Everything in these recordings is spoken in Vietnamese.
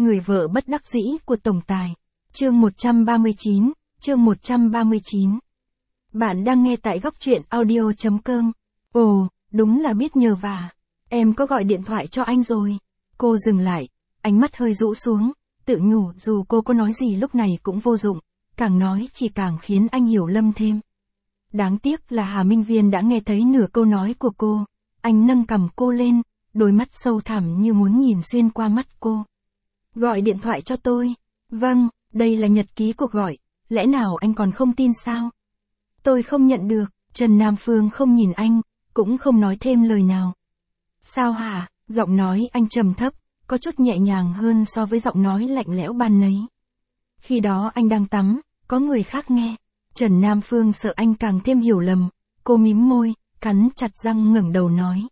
Người vợ bất đắc dĩ của tổng tài. Chương 139, chương 139. Bạn đang nghe tại góc truyện audio.com. Ồ, đúng là biết nhờ vả. Em có gọi điện thoại cho anh rồi. Cô dừng lại, ánh mắt hơi rũ xuống, tự nhủ dù cô có nói gì lúc này cũng vô dụng, càng nói chỉ càng khiến anh hiểu lầm thêm. Đáng tiếc là Hà Minh Viên đã nghe thấy nửa câu nói của cô. Anh nâng cằm cô lên, đôi mắt sâu thẳm như muốn nhìn xuyên qua mắt cô. Gọi điện thoại cho tôi. Vâng, đây là nhật ký cuộc gọi, lẽ nào anh còn không tin sao? Tôi không nhận được. Trần Nam Phương không nhìn anh, cũng không nói thêm lời nào. Sao hả? Giọng nói anh trầm thấp, có chút nhẹ nhàng hơn so với giọng nói lạnh lẽo ban nấy. Khi đó anh đang tắm, có người khác nghe. Trần Nam Phương sợ anh càng thêm hiểu lầm, cô mím môi, cắn chặt răng ngẩng đầu nói.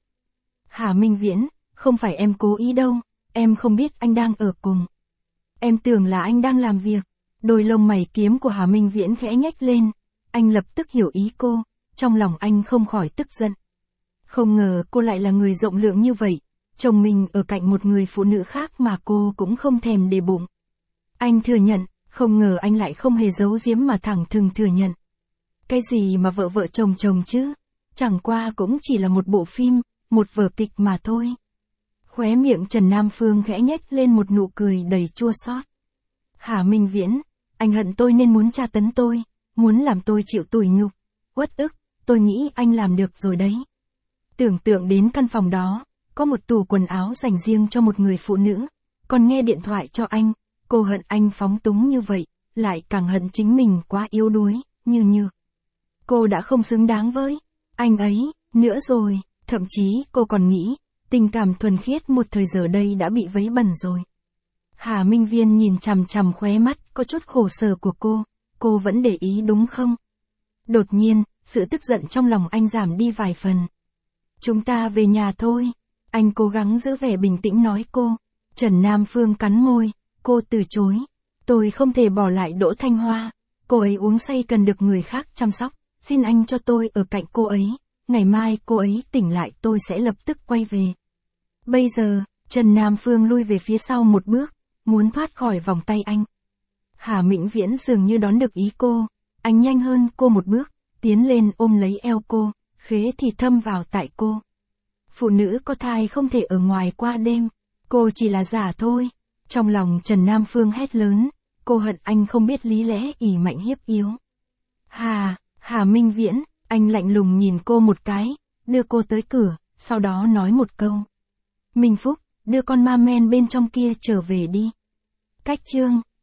Hà Minh Viễn, không phải em cố ý đâu, em không biết anh đang ở cùng. Em tưởng là anh đang làm việc. Đôi lông mày kiếm của Hà Minh Viễn khẽ nhếch lên, anh lập tức hiểu ý cô, trong lòng anh không khỏi tức giận. Không ngờ cô lại là người rộng lượng như vậy, chồng mình ở cạnh một người phụ nữ khác mà cô cũng không thèm để bụng. Anh thừa nhận, không ngờ anh lại không hề giấu giếm mà thẳng thừng thừa nhận. Cái gì mà vợ vợ chồng chồng chứ, chẳng qua cũng chỉ là một bộ phim, một vở kịch mà thôi. Khóe miệng Trần Nam Phương khẽ nhếch lên một nụ cười đầy chua xót. Hà Minh Viễn, anh hận tôi nên muốn tra tấn tôi, muốn làm tôi chịu tủi nhục, uất ức, tôi nghĩ anh làm được rồi đấy. Tưởng tượng đến căn phòng đó, có một tủ quần áo dành riêng cho một người phụ nữ, còn nghe điện thoại cho anh, cô hận anh phóng túng như vậy, lại càng hận chính mình quá yếu đuối, như nhược. Cô đã không xứng đáng với anh ấy, nữa rồi, thậm chí cô còn nghĩ, tình cảm thuần khiết một thời giờ đây đã bị vấy bẩn rồi. Hà Minh Viên nhìn chằm chằm khóe mắt có chút khổ sở của cô vẫn để ý đúng không? Đột nhiên, sự tức giận trong lòng anh giảm đi vài phần. Chúng ta về nhà thôi. Anh cố gắng giữ vẻ bình tĩnh nói cô. Trần Nam Phương cắn môi, cô từ chối. Tôi không thể bỏ lại Đỗ Thanh Hoa. Cô ấy uống say cần được người khác chăm sóc. Xin anh cho tôi ở cạnh cô ấy. Ngày mai cô ấy tỉnh lại tôi sẽ lập tức quay về. Bây giờ, Trần Nam Phương lui về phía sau một bước, muốn thoát khỏi vòng tay anh. Hà Minh Viễn dường như đón được ý cô. Anh nhanh hơn cô một bước, tiến lên ôm lấy eo cô, khế thì thâm vào tại cô. Phụ nữ có thai không thể ở ngoài qua đêm, cô chỉ là giả thôi. Trong lòng Trần Nam Phương hét lớn, cô hận anh không biết lý lẽ ỷ mạnh hiếp yếu. Hà Minh Viễn, anh lạnh lùng nhìn cô một cái, đưa cô tới cửa, sau đó nói một câu. Minh Phúc, đưa con ma men bên trong kia trở về đi. Cách chương